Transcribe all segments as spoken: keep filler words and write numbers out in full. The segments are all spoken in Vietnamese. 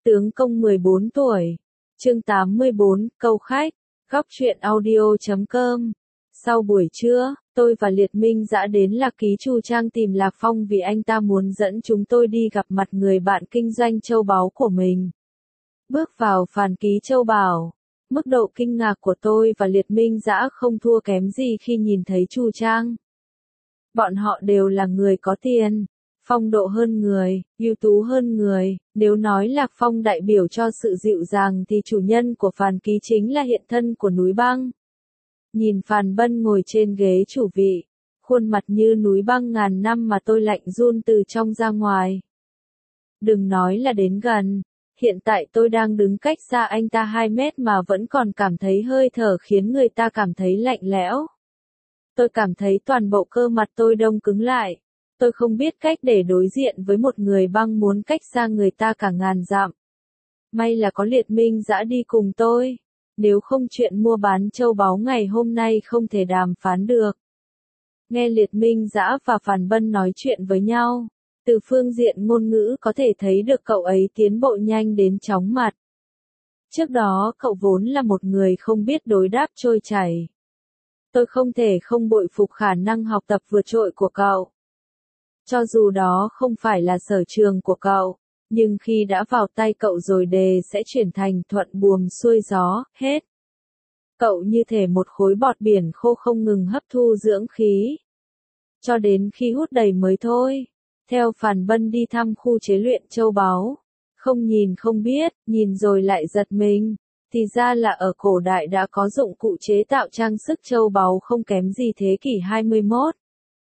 Tướng công mười bốn tuổi. Chương tám mươi bốn, câu khách. Góc truyện audio chấm com. Sau buổi trưa, tôi và Liệt Minh Dã đến Lạc Ký Chu Trang tìm Lạc Phong vì anh ta muốn dẫn chúng tôi đi gặp mặt người bạn kinh doanh châu báu của mình. Bước vào phàn ký châu báu, mức độ kinh ngạc của tôi và Liệt Minh Dã không thua kém gì khi nhìn thấy Chu Trang. Bọn họ đều là người có tiền, phong độ hơn người, ưu tú hơn người. Nếu nói Lạc Phong đại biểu cho sự dịu dàng thì chủ nhân của phàn ký chính là hiện thân của núi băng. Nhìn Phàn Bân ngồi trên ghế chủ vị, khuôn mặt như núi băng ngàn năm mà tôi lạnh run từ trong ra ngoài. Đừng nói là đến gần, hiện tại tôi đang đứng cách xa anh ta hai mét mà vẫn còn cảm thấy hơi thở khiến người ta cảm thấy lạnh lẽo. Tôi cảm thấy toàn bộ cơ mặt tôi đông cứng lại. Tôi không biết cách để đối diện với một người băng muốn cách xa người ta cả ngàn dặm. May là có Liệt Minh Dã đi cùng tôi. Nếu không chuyện mua bán châu báu ngày hôm nay không thể đàm phán được. Nghe Liệt Minh Dã và Phàn Bân nói chuyện với nhau, từ phương diện ngôn ngữ có thể thấy được cậu ấy tiến bộ nhanh đến chóng mặt. Trước đó cậu vốn là một người không biết đối đáp trôi chảy. Tôi không thể không bội phục khả năng học tập vượt trội của cậu. Cho dù đó không phải là sở trường của cậu, nhưng khi đã vào tay cậu rồi đề sẽ chuyển thành thuận buồm xuôi gió, hết. Cậu như thể một khối bọt biển khô không ngừng hấp thu dưỡng khí. Cho đến khi hút đầy mới thôi. Theo Phàn Bân đi thăm khu chế luyện châu báu. Không nhìn không biết, nhìn rồi lại giật mình. Thì ra là ở cổ đại đã có dụng cụ chế tạo trang sức châu báu không kém gì thế kỷ hai mươi mốt.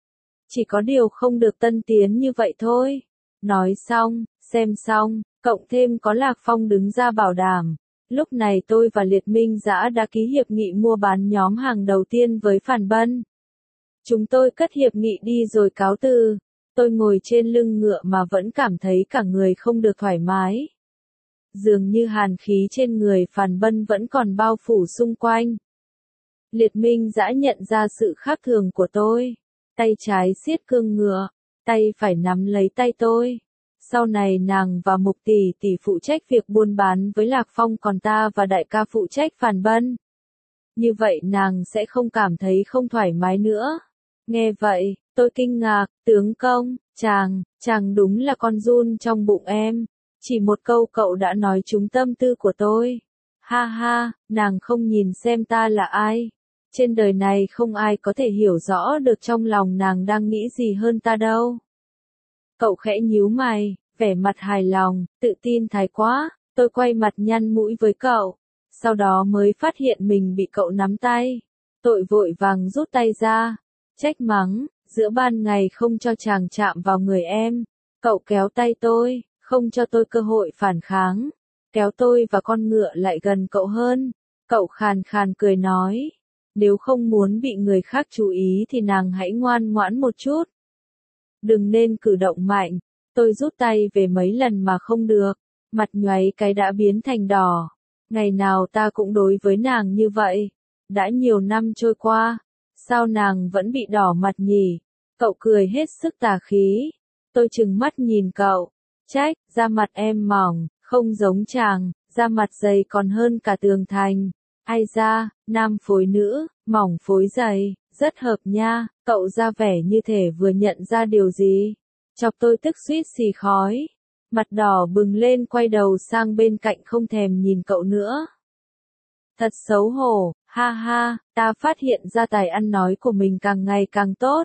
Chỉ có điều không được tân tiến như vậy thôi. Nói xong, xem xong, cộng thêm có Lạc Phong đứng ra bảo đảm. Lúc này tôi và Liệt Minh Dã đã ký hiệp nghị mua bán nhóm hàng đầu tiên với Phàn Bân. Chúng tôi cất hiệp nghị đi rồi cáo từ. Tôi ngồi trên lưng ngựa mà vẫn cảm thấy cả người không được thoải mái. Dường như hàn khí trên người Phàn Bân vẫn còn bao phủ xung quanh. Liệt Minh Dã nhận ra sự khác thường của tôi. Tay trái siết cương ngựa, tay phải nắm lấy tay tôi. Sau này nàng và Mục tỷ tỷ phụ trách việc buôn bán với Lạc Phong, còn ta và đại ca phụ trách Phàn Bân. Như vậy nàng sẽ không cảm thấy không thoải mái nữa. Nghe vậy, tôi kinh ngạc, tướng công, chàng, chàng đúng là con giun trong bụng em. Chỉ một câu cậu đã nói trúng tâm tư của tôi. Ha ha, nàng không nhìn xem ta là ai. Trên đời này không ai có thể hiểu rõ được trong lòng nàng đang nghĩ gì hơn ta đâu. Cậu khẽ nhíu mày, vẻ mặt hài lòng, tự tin thái quá. Tôi quay mặt nhăn mũi với cậu. Sau đó mới phát hiện mình bị cậu nắm tay. Tội vội vàng rút tay ra. Trách mắng, giữa ban ngày không cho chàng chạm vào người em. Cậu kéo tay tôi, không cho tôi cơ hội phản kháng. Kéo tôi và con ngựa lại gần cậu hơn. Cậu khàn khàn cười nói. Nếu không muốn bị người khác chú ý thì nàng hãy ngoan ngoãn một chút. Đừng nên cử động mạnh. Tôi rút tay về mấy lần mà không được. Mặt nhoáy cái đã biến thành đỏ. Ngày nào ta cũng đối với nàng như vậy. Đã nhiều năm trôi qua. Sao nàng vẫn bị đỏ mặt nhỉ? Cậu cười hết sức tà khí. Tôi trừng mắt nhìn cậu. Trách, da mặt em mỏng, không giống chàng. Da mặt dày còn hơn cả tường thành. Ai da, nam phối nữ, mỏng phối dày, rất hợp nha. Cậu ra vẻ như thể vừa nhận ra điều gì. Chọc tôi tức suýt xì khói. Mặt đỏ bừng lên, quay đầu sang bên cạnh không thèm nhìn cậu nữa. Thật xấu hổ, ha ha, ta phát hiện ra tài ăn nói của mình càng ngày càng tốt.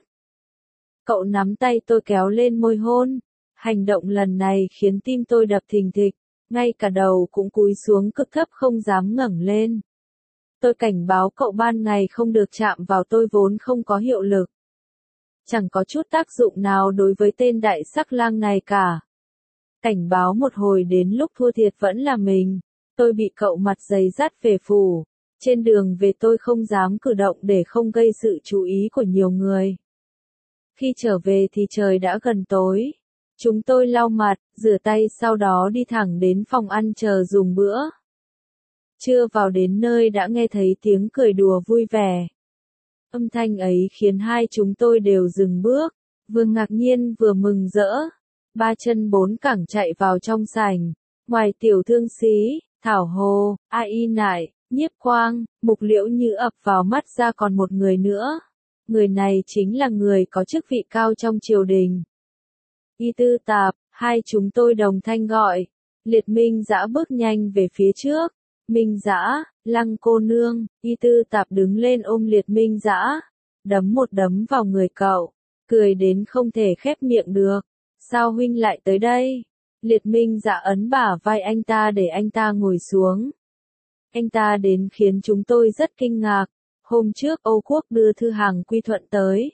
Cậu nắm tay tôi kéo lên môi hôn. Hành động lần này khiến tim tôi đập thình thịch, ngay cả đầu cũng cúi xuống cực thấp không dám ngẩng lên. Tôi cảnh báo cậu ban ngày không được chạm vào tôi vốn không có hiệu lực. Chẳng có chút tác dụng nào đối với tên đại sắc lang này cả. Cảnh báo một hồi đến lúc thua thiệt vẫn là mình. Tôi bị cậu mặt dày dắt về phủ. Trên đường về tôi không dám cử động để không gây sự chú ý của nhiều người. Khi trở về thì trời đã gần tối. Chúng tôi lau mặt, rửa tay sau đó đi thẳng đến phòng ăn chờ dùng bữa. Chưa vào đến nơi đã nghe thấy tiếng cười đùa vui vẻ. Âm thanh ấy khiến hai chúng tôi đều dừng bước, vừa ngạc nhiên vừa mừng rỡ. Ba chân bốn cẳng chạy vào trong sảnh. Ngoài Tiểu Thương Sĩ, Thảo Hồ, A Y Nại, Nhiếp Quang, Mục Liễu Như ập vào mắt ra còn một người nữa. Người này chính là người có chức vị cao trong triều đình. Y Tư Tạp, hai chúng tôi đồng thanh gọi. Liệt Minh Dã bước nhanh về phía trước. Minh Dã, Lăng cô nương, Y Tư Tạp đứng lên ôm Liệt Minh Dã, đấm một đấm vào người cậu, cười đến không thể khép miệng được. Sao huynh lại tới đây? Liệt Minh Dã ấn bả vai anh ta để anh ta ngồi xuống. Anh ta đến khiến chúng tôi rất kinh ngạc. Hôm trước Âu Quốc đưa thư hàng quy thuận tới.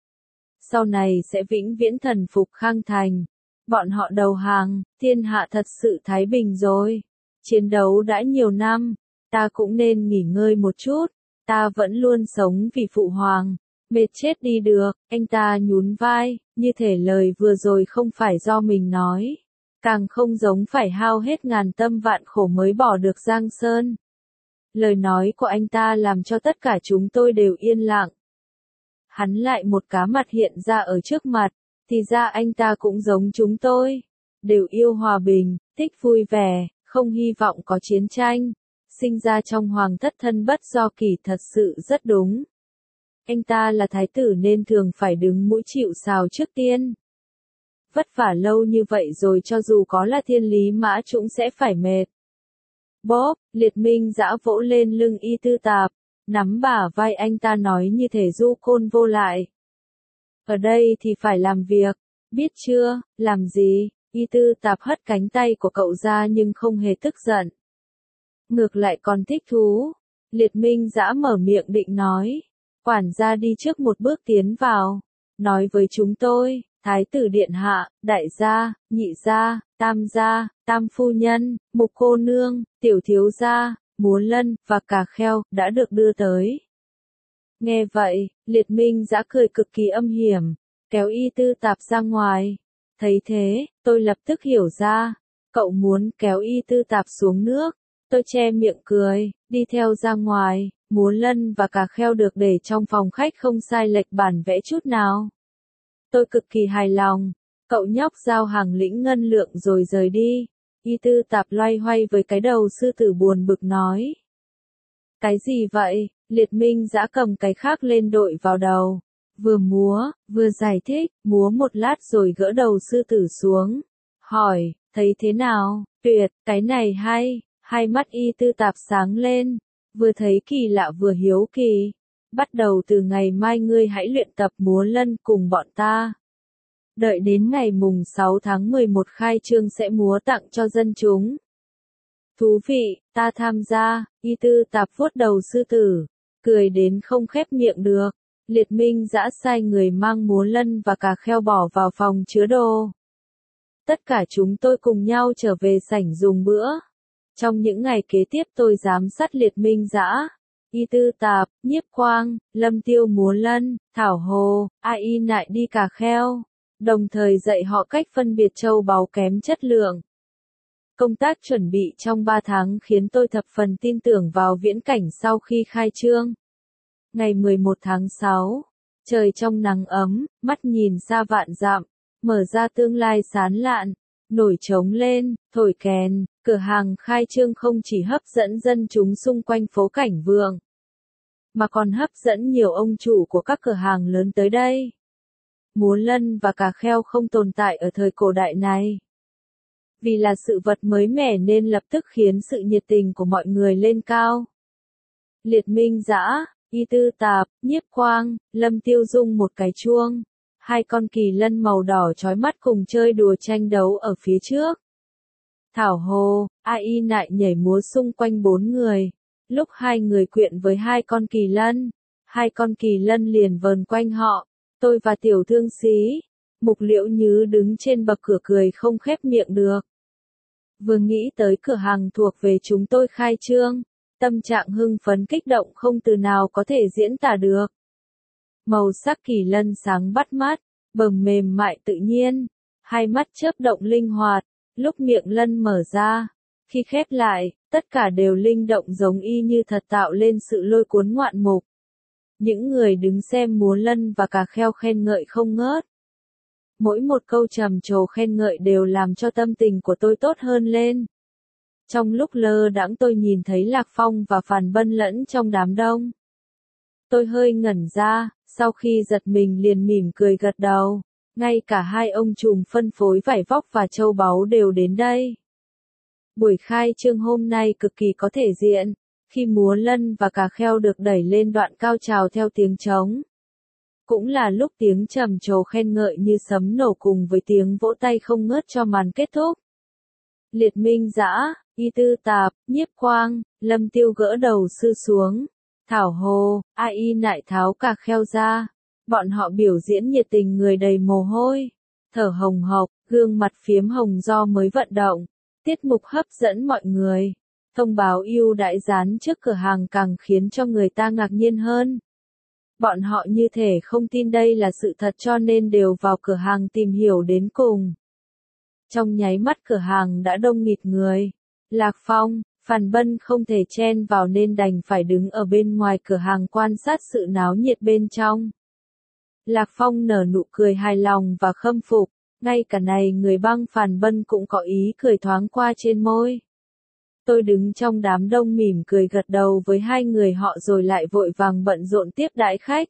Sau này sẽ vĩnh viễn thần phục Khang Thành. Bọn họ đầu hàng, thiên hạ thật sự thái bình rồi. Chiến đấu đã nhiều năm, ta cũng nên nghỉ ngơi một chút. Ta vẫn luôn sống vì phụ hoàng. Mệt chết đi được, anh ta nhún vai, như thể lời vừa rồi không phải do mình nói. Càng không giống phải hao hết ngàn tâm vạn khổ mới bỏ được Giang Sơn. Lời nói của anh ta làm cho tất cả chúng tôi đều yên lặng. Hắn lại một cá mặt hiện ra ở trước mặt, thì ra anh ta cũng giống chúng tôi. Đều yêu hòa bình, thích vui vẻ, không hy vọng có chiến tranh. Sinh ra trong hoàng thất thân bất do kỷ thật sự rất đúng. Anh ta là thái tử nên thường phải đứng mũi chịu sào trước tiên. Vất vả lâu như vậy rồi cho dù có là thiên lý mã cũng sẽ phải mệt. Bóp, Liệt Minh Dã vỗ lên lưng Y Tư Tạp, nắm bả vai anh ta nói như thể du côn vô lại. Ở đây thì phải làm việc, biết chưa, làm gì? Y Tư Tạp hất cánh tay của cậu ra nhưng không hề tức giận. Ngược lại còn thích thú. Liệt Minh Dã mở miệng định nói. Quản gia đi trước một bước tiến vào. Nói với chúng tôi, Thái tử Điện Hạ, Đại gia, Nhị gia, Tam gia, Tam phu nhân, Mục cô nương, Tiểu thiếu gia, Múa Lân, và Cà Kheo, đã được đưa tới. Nghe vậy, Liệt Minh Dã cười cực kỳ âm hiểm, kéo Y Tư Tạp ra ngoài. Thấy thế, tôi lập tức hiểu ra, cậu muốn kéo Y Tư Tạp xuống nước. Tôi che miệng cười, đi theo ra ngoài. Múa Lân và Cà Kheo được để trong phòng khách không sai lệch bản vẽ chút nào. Tôi cực kỳ hài lòng. Cậu nhóc giao hàng lĩnh ngân lượng rồi rời đi. Y Tư Tạp loay hoay với cái đầu sư tử buồn bực nói. Cái gì vậy? Liệt Minh Dã cầm cái khác lên đội vào đầu. Vừa múa, vừa giải thích, múa một lát rồi gỡ đầu sư tử xuống. Hỏi, thấy thế nào? Tuyệt, cái này hay. Hai mắt Y Tư Tạp sáng lên. Vừa thấy kỳ lạ vừa hiếu kỳ. Bắt đầu từ ngày mai ngươi hãy luyện tập múa lân cùng bọn ta. Đợi đến ngày mùng sáu tháng mười một khai trương sẽ múa tặng cho dân chúng. Thú vị, ta tham gia. Y Tư Tạp vuốt đầu sư tử, cười đến không khép miệng được. Liệt Minh Dã sai người mang múa lân và Cà Kheo bỏ vào phòng chứa đồ. Tất cả chúng tôi cùng nhau trở về sảnh dùng bữa. Trong những ngày kế tiếp tôi giám sát Liệt Minh Dã, Y Tư Tạp, Nhiếp Quang, Lâm Tiêu múa lân, Thảo Hồ, A Y Nại đi Cà Kheo, đồng thời dạy họ cách phân biệt châu báu kém chất lượng. Công tác chuẩn bị trong ba tháng khiến tôi thập phần tin tưởng vào viễn cảnh sau khi khai trương. Ngày mười một tháng sáu, trời trong nắng ấm, mắt nhìn xa vạn dặm, mở ra tương lai sáng lạn, nổi trống lên, thổi kèn, cửa hàng khai trương không chỉ hấp dẫn dân chúng xung quanh phố Cảnh Vượng, mà còn hấp dẫn nhiều ông chủ của các cửa hàng lớn tới đây. Múa lân và Cà Kheo không tồn tại ở thời cổ đại này. Vì là sự vật mới mẻ nên lập tức khiến sự nhiệt tình của mọi người lên cao. Liệt Minh Dã, Y Tư Tạp, Nhiếp Quang, Lâm Tiêu dung một cái chuông. Hai con kỳ lân màu đỏ chói mắt cùng chơi đùa tranh đấu ở phía trước. Thảo Hồ, A Y Nại nhảy múa xung quanh bốn người. Lúc hai người quyện với hai con kỳ lân, hai con kỳ lân liền vờn quanh họ. Tôi và Tiểu Thương Sĩ, Mục Liễu Như đứng trên bậc cửa cười không khép miệng được. Vừa nghĩ tới cửa hàng thuộc về chúng tôi khai trương, tâm trạng hưng phấn kích động không từ nào có thể diễn tả được. Màu sắc kỳ lân sáng bắt mắt, bờm mềm mại tự nhiên, hai mắt chớp động linh hoạt, lúc miệng lân mở ra, khi khép lại, tất cả đều linh động giống y như thật tạo lên sự lôi cuốn ngoạn mục. Những người đứng xem múa lân và Cà Kheo khen ngợi không ngớt. Mỗi một câu trầm trồ khen ngợi đều làm cho tâm tình của tôi tốt hơn lên. Trong lúc lơ đãng tôi nhìn thấy Lạc Phong và Phàn Bân lẫn trong đám đông. Tôi hơi ngẩn ra, sau khi giật mình liền mỉm cười gật đầu. Ngay cả hai ông trùm phân phối vải vóc và châu báu đều đến đây. Buổi khai trương hôm nay cực kỳ có thể diện, khi múa lân và cà kheo được đẩy lên đoạn cao trào theo tiếng trống. Cũng là lúc tiếng trầm trồ khen ngợi như sấm nổ cùng với tiếng vỗ tay không ngớt cho màn kết thúc. Liệt Minh Dã, Y Tư Tạp, Nhiếp Quang, Lâm Tiêu gỡ đầu sư xuống. Thảo Hồ, A Y nại tháo cà kheo ra. Bọn họ biểu diễn nhiệt tình người đầy mồ hôi. Thở hồng hộc, gương mặt phiếm hồng do mới vận động. Tiết mục hấp dẫn mọi người. Thông báo ưu đãi dán trước cửa hàng càng khiến cho người ta ngạc nhiên hơn. Bọn họ như thể không tin đây là sự thật cho nên đều vào cửa hàng tìm hiểu đến cùng. Trong nháy mắt cửa hàng đã đông nghịt người. Lạc Phong, Phàn Bân không thể chen vào nên đành phải đứng ở bên ngoài cửa hàng quan sát sự náo nhiệt bên trong. Lạc Phong nở nụ cười hài lòng và khâm phục, ngay cả này người băng Phàn Bân cũng có ý cười thoáng qua trên môi. Tôi đứng trong đám đông mỉm cười gật đầu với hai người họ rồi lại vội vàng bận rộn tiếp đãi khách.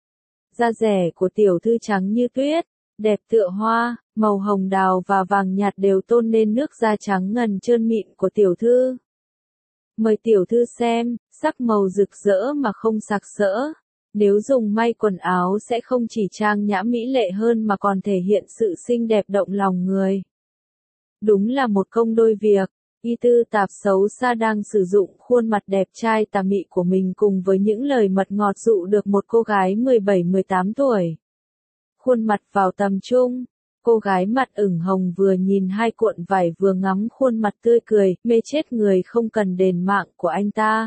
Da rẻ của tiểu thư trắng như tuyết, đẹp tựa hoa, màu hồng đào và vàng nhạt đều tôn nên nước da trắng ngần trơn mịn của tiểu thư. Mời tiểu thư xem, sắc màu rực rỡ mà không sặc sỡ. Nếu dùng may quần áo sẽ không chỉ trang nhã mỹ lệ hơn mà còn thể hiện sự xinh đẹp động lòng người. Đúng là một công đôi việc. Y Tư Tạp xấu xa đang sử dụng khuôn mặt đẹp trai tà mị của mình cùng với những lời mật ngọt dụ được một cô gái mười bảy mười tám tuổi. Khuôn mặt vào tầm trung, cô gái mặt ửng hồng vừa nhìn hai cuộn vải vừa ngắm khuôn mặt tươi cười, mê chết người không cần đền mạng của anh ta.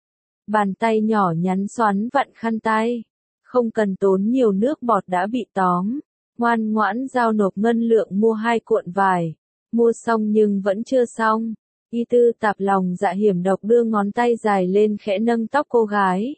Bàn tay nhỏ nhắn xoắn vặn khăn tay, không cần tốn nhiều nước bọt đã bị tóm, ngoan ngoãn giao nộp ngân lượng mua hai cuộn vải, mua xong nhưng vẫn chưa xong. Y Tư Tạp lòng dạ hiểm độc đưa ngón tay dài lên khẽ nâng tóc cô gái.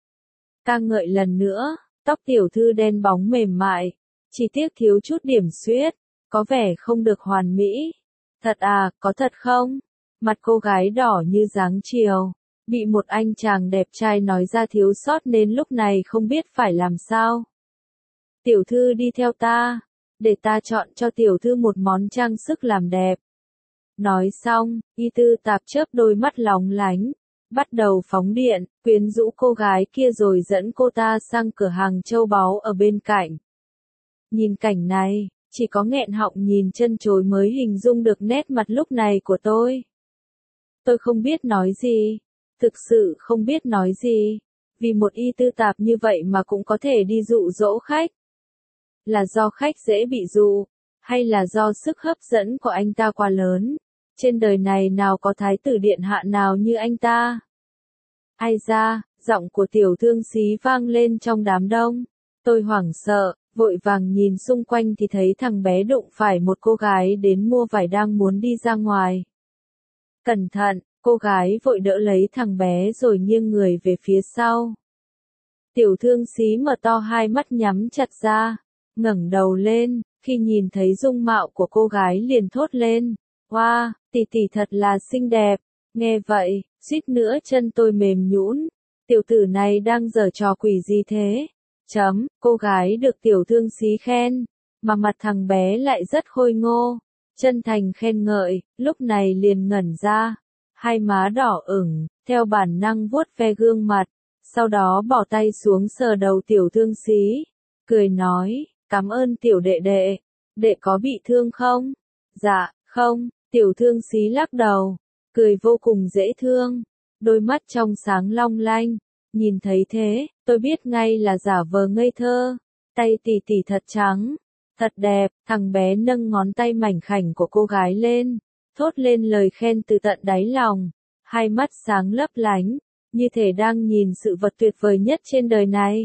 Ca ngợi lần nữa, tóc tiểu thư đen bóng mềm mại, chỉ tiếc thiếu chút điểm xuyết, có vẻ không được hoàn mỹ. Thật à, có thật không? Mặt cô gái đỏ như dáng chiều, bị một anh chàng đẹp trai nói ra thiếu sót nên lúc này không biết phải làm sao. Tiểu thư đi theo ta, để ta chọn cho tiểu thư một món trang sức làm đẹp. Nói xong, Y Tư Tạp chớp đôi mắt lóng lánh, bắt đầu phóng điện, quyến rũ cô gái kia rồi dẫn cô ta sang cửa hàng châu báu ở bên cạnh. Nhìn cảnh này, chỉ có nghẹn họng nhìn chân chối mới hình dung được nét mặt lúc này của tôi. Tôi không biết nói gì, thực sự không biết nói gì, vì một Y Tư Tạp như vậy mà cũng có thể đi dụ dỗ khách. Là do khách dễ bị dụ, hay là do sức hấp dẫn của anh ta quá lớn? Trên đời này nào có thái tử điện hạ nào như anh ta? Ai ra, giọng của tiểu thương xí vang lên trong đám đông. Tôi hoảng sợ, vội vàng nhìn xung quanh thì thấy thằng bé đụng phải một cô gái đến mua vải đang muốn đi ra ngoài. Cẩn thận, cô gái vội đỡ lấy thằng bé rồi nghiêng người về phía sau. Tiểu thương xí mở to hai mắt nhắm chặt ra, ngẩng đầu lên, khi nhìn thấy dung mạo của cô gái liền thốt lên. Wow, tỷ tỷ thật là xinh đẹp. Nghe vậy, suýt nữa chân tôi mềm nhũn. Tiểu tử này đang giở trò quỷ gì thế? Chấm, cô gái được tiểu thương xí khen, mà mặt thằng bé lại rất khôi ngô, chân thành khen ngợi, lúc này liền ngẩn ra, hai má đỏ ửng, theo bản năng vuốt ve gương mặt, sau đó bỏ tay xuống sờ đầu tiểu thương xí, cười nói, cảm ơn tiểu đệ đệ, đệ có bị thương không? Dạ, không, tiểu thương xí lắc đầu, cười vô cùng dễ thương, đôi mắt trong sáng long lanh, nhìn thấy thế, tôi biết ngay là giả vờ ngây thơ, tay tỷ tỷ thật trắng, thật đẹp, thằng bé nâng ngón tay mảnh khảnh của cô gái lên, thốt lên lời khen từ tận đáy lòng, hai mắt sáng lấp lánh, như thể đang nhìn sự vật tuyệt vời nhất trên đời này.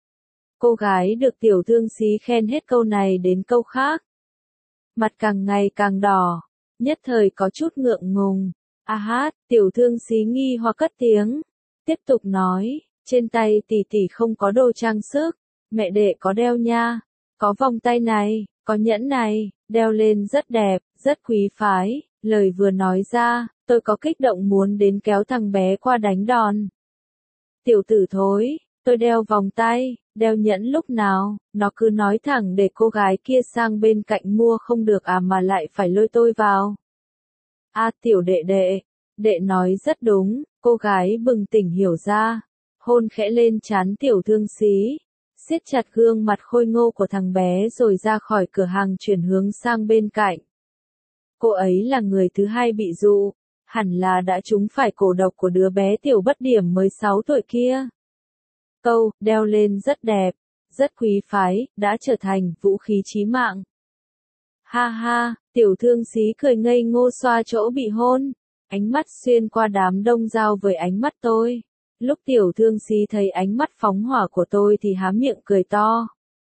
Cô gái được tiểu thương xí khen hết câu này đến câu khác. Mặt càng ngày càng đỏ, nhất thời có chút ngượng ngùng. A hát, tiểu thương xí nghi hoặc cất tiếng. Tiếp tục nói, trên tay tỷ tỷ không có đồ trang sức, mẹ đệ có đeo nha. Có vòng tay này, có nhẫn này, đeo lên rất đẹp, rất quý phái, Lời vừa nói ra, tôi có kích động muốn đến kéo thằng bé qua đánh đòn. Tiểu tử thối, tôi đeo vòng tay, đeo nhẫn lúc nào, nó cứ nói thẳng để cô gái kia sang bên cạnh mua không được à mà lại phải lôi tôi vào. À tiểu đệ đệ, đệ nói rất đúng, cô gái bừng tỉnh hiểu ra, hôn khẽ lên trán tiểu thương xí, siết chặt gương mặt khôi ngô của thằng bé rồi ra khỏi cửa hàng chuyển hướng sang bên cạnh. Cô ấy là người thứ hai bị dụ, hẳn là đã trúng phải cổ độc của đứa bé tiểu bất điểm mới sáu tuổi kia. Câu, đeo lên rất đẹp, rất quý phái, đã trở thành vũ khí chí mạng. Ha ha, tiểu thương xí cười ngây ngô xoa chỗ bị hôn, ánh mắt xuyên qua đám đông giao với ánh mắt tôi. Lúc tiểu thương xí thấy ánh mắt phóng hỏa của tôi thì há miệng cười to.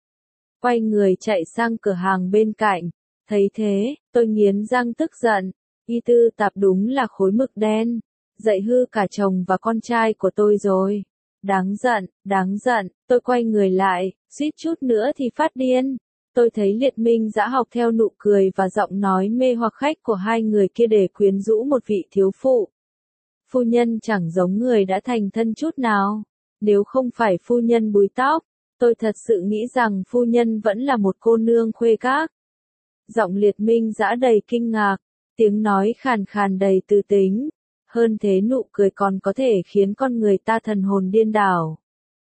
Quay người chạy sang cửa hàng bên cạnh, thấy thế, tôi nghiến răng tức giận, Y Tư Tạp đúng là khối mực đen, dạy hư cả chồng và con trai của tôi rồi. Đáng giận, đáng giận, tôi quay người lại, suýt chút nữa thì phát điên. Tôi thấy Liệt Minh Dã học theo nụ cười và giọng nói mê hoặc khách của hai người kia để quyến rũ một vị thiếu phụ. Phu nhân chẳng giống người đã thành thân chút nào. Nếu không phải phu nhân búi tóc, tôi thật sự nghĩ rằng phu nhân vẫn là một cô nương khuê các. Giọng Liệt Minh Dã đầy kinh ngạc, tiếng nói khàn khàn đầy tư tính. Hơn thế nụ cười còn có thể khiến con người ta thần hồn điên đảo.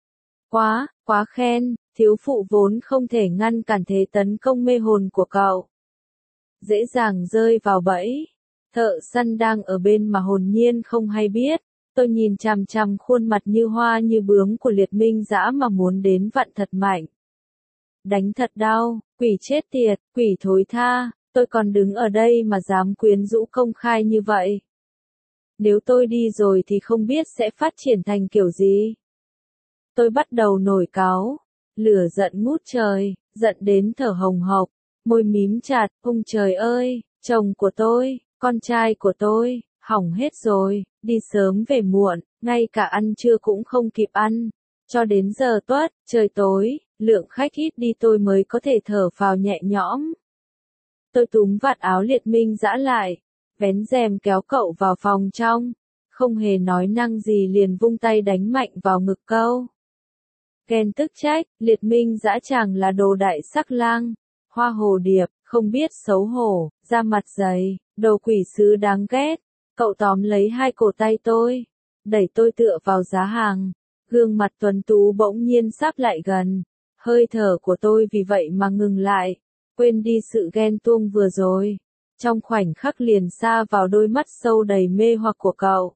Quá, quá khen, thiếu phụ vốn không thể ngăn cản thế tấn công mê hồn của cậu. Dễ dàng rơi vào bẫy. Thợ săn đang ở bên mà hồn nhiên không hay biết. Tôi nhìn chằm chằm khuôn mặt như hoa như bướm của Liệt Minh Dã mà muốn đến vặn thật mạnh. Đánh thật đau, quỷ chết tiệt, quỷ thối tha, tôi còn đứng ở đây mà dám quyến rũ công khai như vậy. Nếu tôi đi rồi thì không biết sẽ phát triển thành kiểu gì. Tôi bắt đầu nổi cáu, lửa giận ngút trời, giận đến thở hồng hộc, môi mím chặt, ông trời ơi, chồng của tôi, con trai của tôi, hỏng hết rồi, đi sớm về muộn, ngay cả ăn trưa cũng không kịp ăn. Cho đến giờ tuất, trời tối, lượng khách ít đi tôi mới có thể thở phào nhẹ nhõm. Tôi túm vạt áo Liệt Minh Dã lại, vén rèm kéo cậu vào phòng trong, không hề nói năng gì liền vung tay đánh mạnh vào ngực câu. Ghen tức trách, Liệt Minh Dã chàng là đồ đại sắc lang, hoa hồ điệp, không biết xấu hổ, da mặt dày, đồ quỷ sứ đáng ghét. Cậu tóm lấy hai cổ tay tôi, đẩy tôi tựa vào giá hàng, gương mặt tuấn tú bỗng nhiên sắp lại gần, hơi thở của tôi vì vậy mà ngừng lại, quên đi sự ghen tuông vừa rồi. Trong khoảnh khắc liền xa vào đôi mắt sâu đầy mê hoặc của cậu.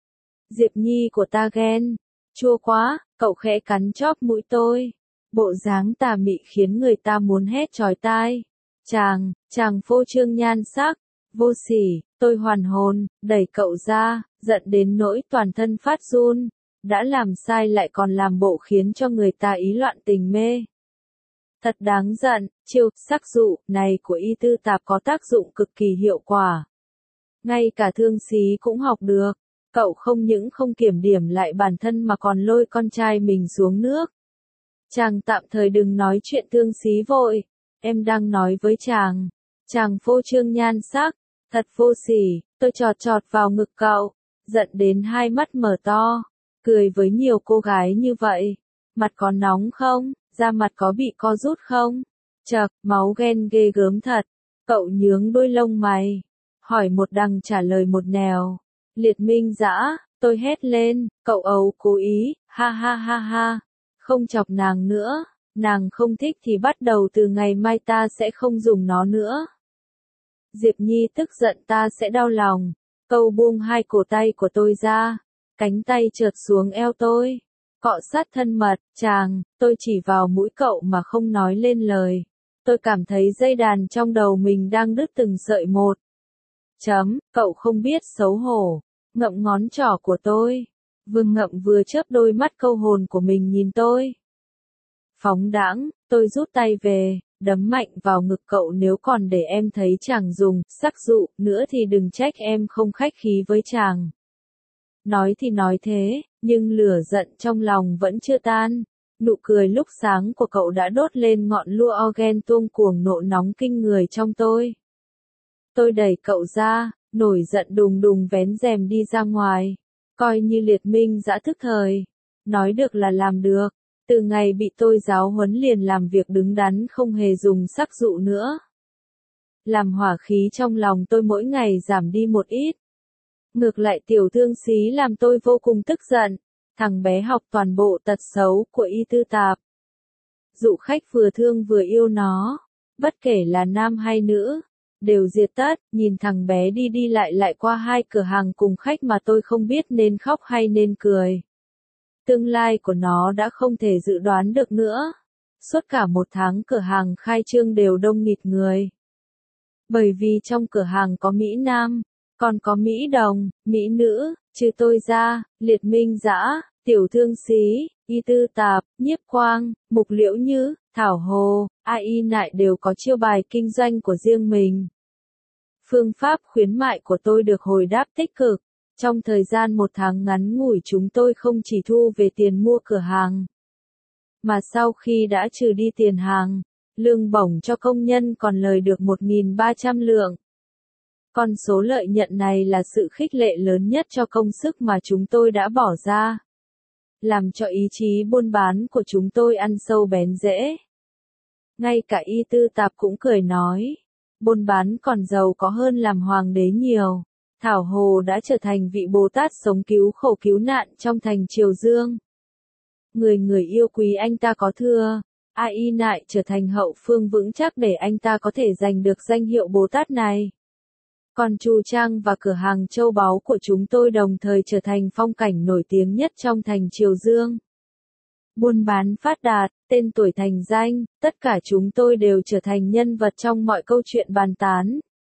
Diệp Nhi của ta ghen, chua quá, cậu khẽ cắn chóp mũi tôi. Bộ dáng tà mị khiến người ta muốn hét chói tai. Chàng, chàng phô trương nhan sắc, vô sỉ, tôi hoàn hồn, đẩy cậu ra, giận đến nỗi toàn thân phát run. Đã làm sai lại còn làm bộ khiến cho người ta ý loạn tình mê. Thật đáng giận, chiêu sắc dụ này của Y Tư Tạp có tác dụng cực kỳ hiệu quả. Ngay cả thương xí cũng học được. Cậu không những không kiểm điểm lại bản thân mà còn lôi con trai mình xuống nước. Chàng tạm thời đừng nói chuyện thương xí vội. Em đang nói với chàng. Chàng phô trương nhan sắc, thật vô sỉ, tôi chọt chọt vào ngực cậu, giận đến hai mắt mở to, cười với nhiều cô gái như vậy. Mặt có nóng không? Da mặt có bị co rút không? Chậc, máu ghen ghê gớm thật. Cậu nhướng đôi lông mày, hỏi một đằng trả lời một nẻo. Liệt Minh Dã, tôi hét lên, cậu ấu cố ý, ha ha ha ha. Không chọc nàng nữa, nàng không thích thì bắt đầu từ ngày mai ta sẽ không dùng nó nữa. Diệp Nhi tức giận ta sẽ đau lòng. Câu buông hai cổ tay của tôi ra, cánh tay trượt xuống eo tôi. Cọ sát thân mật, chàng, tôi chỉ vào mũi cậu mà không nói lên lời. Tôi cảm thấy dây đàn trong đầu mình đang đứt từng sợi một. Chấm, cậu không biết xấu hổ, ngậm ngón trỏ của tôi. Vừa ngậm vừa chớp đôi mắt câu hồn của mình nhìn tôi. Phóng đãng, tôi rút tay về, đấm mạnh vào ngực cậu nếu còn để em thấy chàng dùng sắc dụ nữa thì đừng trách em không khách khí với chàng. Nói thì nói thế, nhưng lửa giận trong lòng vẫn chưa tan. Nụ cười lúc sáng của cậu đã đốt lên ngọn lửa ghen tuông cuồng nộ nóng kinh người trong tôi. Tôi đẩy cậu ra, nổi giận đùng đùng vén rèm đi ra ngoài, coi như Liệt Minh Dã thức thời, nói được là làm được, từ ngày bị tôi giáo huấn liền làm việc đứng đắn không hề dùng sắc dụ nữa. Làm hỏa khí trong lòng tôi mỗi ngày giảm đi một ít. Ngược lại tiểu thương xí làm tôi vô cùng tức giận, thằng bé học toàn bộ tật xấu của Y Tư Tạp. Dụ khách vừa thương vừa yêu nó, bất kể là nam hay nữ, đều diệt tất, nhìn thằng bé đi đi lại lại qua hai cửa hàng cùng khách mà tôi không biết nên khóc hay nên cười. Tương lai của nó đã không thể dự đoán được nữa. Suốt cả một tháng cửa hàng khai trương đều đông nghịt người. Bởi vì trong cửa hàng có Mỹ Nam, còn có Mỹ Đồng, Mỹ Nữ, trừ tôi ra, Liệt Minh Dã, Tiểu Thương Xí, Y Tư Tạp, Nhiếp Quang, Mục Liễu Như, Thảo Hồ, a i Nại đều có chiêu bài kinh doanh của riêng mình. Phương pháp khuyến mại của tôi được hồi đáp tích cực. Trong thời gian một tháng ngắn ngủi chúng tôi không chỉ thu về tiền mua cửa hàng, mà sau khi đã trừ đi tiền hàng, lương bổng cho công nhân còn lời được một nghìn ba trăm lượng. Con số lợi nhuận này là sự khích lệ lớn nhất cho công sức mà chúng tôi đã bỏ ra, làm cho ý chí buôn bán của chúng tôi ăn sâu bén rễ. Ngay cả Y Tư Tạp cũng cười nói, buôn bán còn giàu có hơn làm hoàng đế nhiều. Thảo Hồ đã trở thành vị Bồ Tát sống cứu khổ cứu nạn trong thành Triều Dương. Người người yêu quý anh ta có thưa, a i Nại trở thành hậu phương vững chắc để anh ta có thể giành được danh hiệu Bồ Tát này. Còn Chu Trang và cửa hàng châu báu của chúng tôi đồng thời trở thành phong cảnh nổi tiếng nhất trong thành Triều Dương. Buôn bán phát đạt, tên tuổi thành danh, tất cả chúng tôi đều trở thành nhân vật trong mọi câu chuyện bàn tán.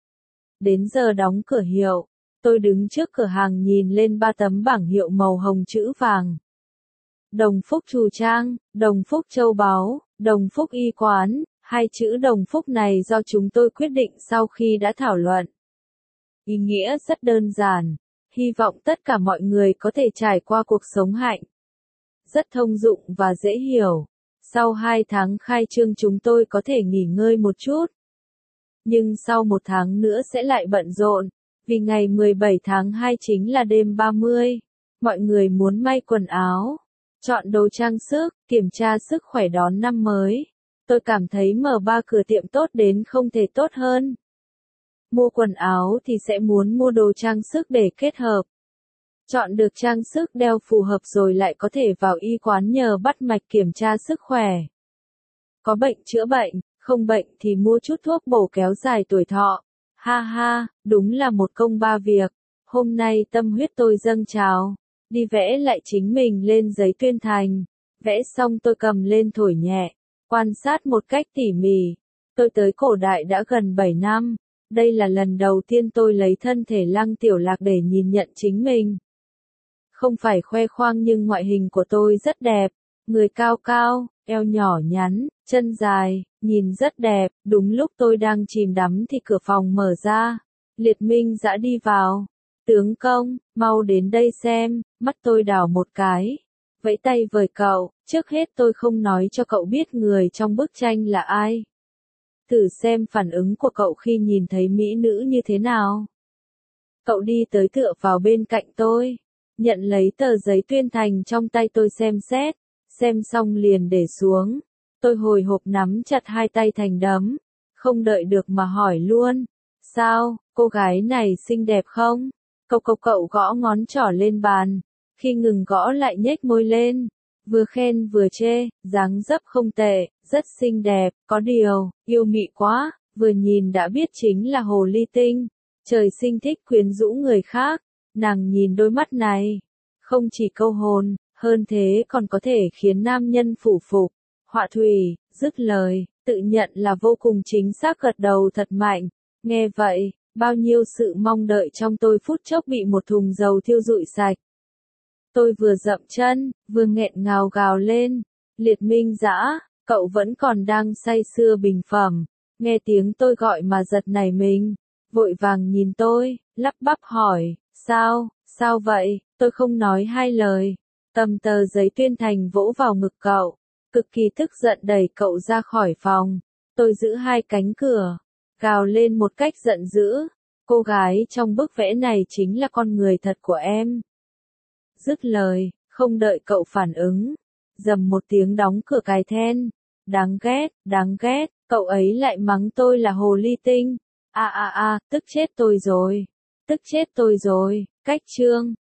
Đến giờ đóng cửa hiệu, tôi đứng trước cửa hàng nhìn lên ba tấm bảng hiệu màu hồng chữ vàng. Đồng Phúc Trù Trang, Đồng Phúc Châu Báu, Đồng Phúc Y Quán, hai chữ Đồng Phúc này do chúng tôi quyết định sau khi đã thảo luận. Ý nghĩa rất đơn giản, hy vọng tất cả mọi người có thể trải qua cuộc sống hạnh. Rất thông dụng và dễ hiểu. Sau hai tháng khai trương chúng tôi có thể nghỉ ngơi một chút. Nhưng sau một tháng nữa sẽ lại bận rộn, vì ngày mười bảy tháng hai chính là đêm ba mươi. Mọi người muốn may quần áo, chọn đồ trang sức, kiểm tra sức khỏe đón năm mới. Tôi cảm thấy mở ba cửa tiệm tốt đến không thể tốt hơn. Mua quần áo thì sẽ muốn mua đồ trang sức để kết hợp. Chọn được trang sức đeo phù hợp rồi lại có thể vào y quán nhờ bắt mạch kiểm tra sức khỏe. Có bệnh chữa bệnh, không bệnh thì mua chút thuốc bổ kéo dài tuổi thọ. Ha ha, đúng là một công ba việc. Hôm nay tâm huyết tôi dâng trào, đi vẽ lại chính mình lên giấy tuyên thành. Vẽ xong tôi cầm lên thổi nhẹ, quan sát một cách tỉ mỉ. Tôi tới cổ đại đã gần bảy năm. Đây là lần đầu tiên tôi lấy thân thể Lăng Tiểu Lạc để nhìn nhận chính mình. Không phải khoe khoang nhưng ngoại hình của tôi rất đẹp. Người cao cao, eo nhỏ nhắn, chân dài, nhìn rất đẹp. Đúng lúc tôi đang chìm đắm thì cửa phòng mở ra. Liệt Minh Dã đi vào. Tướng công, mau đến đây xem. Mắt tôi đảo một cái. Vẫy tay với cậu, trước hết tôi không nói cho cậu biết người trong bức tranh là ai. Thử xem phản ứng của cậu khi nhìn thấy mỹ nữ như thế nào. Cậu đi tới tựa vào bên cạnh tôi, nhận lấy tờ giấy tuyên thành trong tay tôi xem xét, xem xong liền để xuống. Tôi hồi hộp nắm chặt hai tay thành đấm, không đợi được mà hỏi luôn. Sao, cô gái này xinh đẹp không? Cậu cậu cậu gõ ngón trỏ lên bàn, khi ngừng gõ lại nhếch môi lên. Vừa khen vừa chê, dáng dấp không tệ, rất xinh đẹp, có điều, yêu mị quá, vừa nhìn đã biết chính là hồ ly tinh. Trời sinh thích quyến rũ người khác, nàng nhìn đôi mắt này, không chỉ câu hồn, hơn thế còn có thể khiến nam nhân phủ phục. Họa thủy, dứt lời, tự nhận là vô cùng chính xác gật đầu thật mạnh. Nghe vậy, bao nhiêu sự mong đợi trong tôi phút chốc bị một thùng dầu thiêu rụi sạch. Tôi vừa dậm chân, vừa nghẹn ngào gào lên. Liệt Minh Dã, cậu vẫn còn đang say sưa bình phẩm. Nghe tiếng tôi gọi mà giật nảy mình. Vội vàng nhìn tôi, lắp bắp hỏi, sao, sao vậy? Tôi không nói hai lời. Cầm tờ giấy tuyên thành vỗ vào ngực cậu. Cực kỳ tức giận đẩy cậu ra khỏi phòng. Tôi giữ hai cánh cửa. Gào lên một cách giận dữ. cô gái trong bức vẽ này chính là con người thật của em. Dứt lời, không đợi cậu phản ứng, rầm một tiếng đóng cửa cài then. Đáng ghét, đáng ghét, cậu ấy lại mắng tôi là hồ ly tinh. A a a, tức chết tôi rồi. Tức chết tôi rồi. Cách chương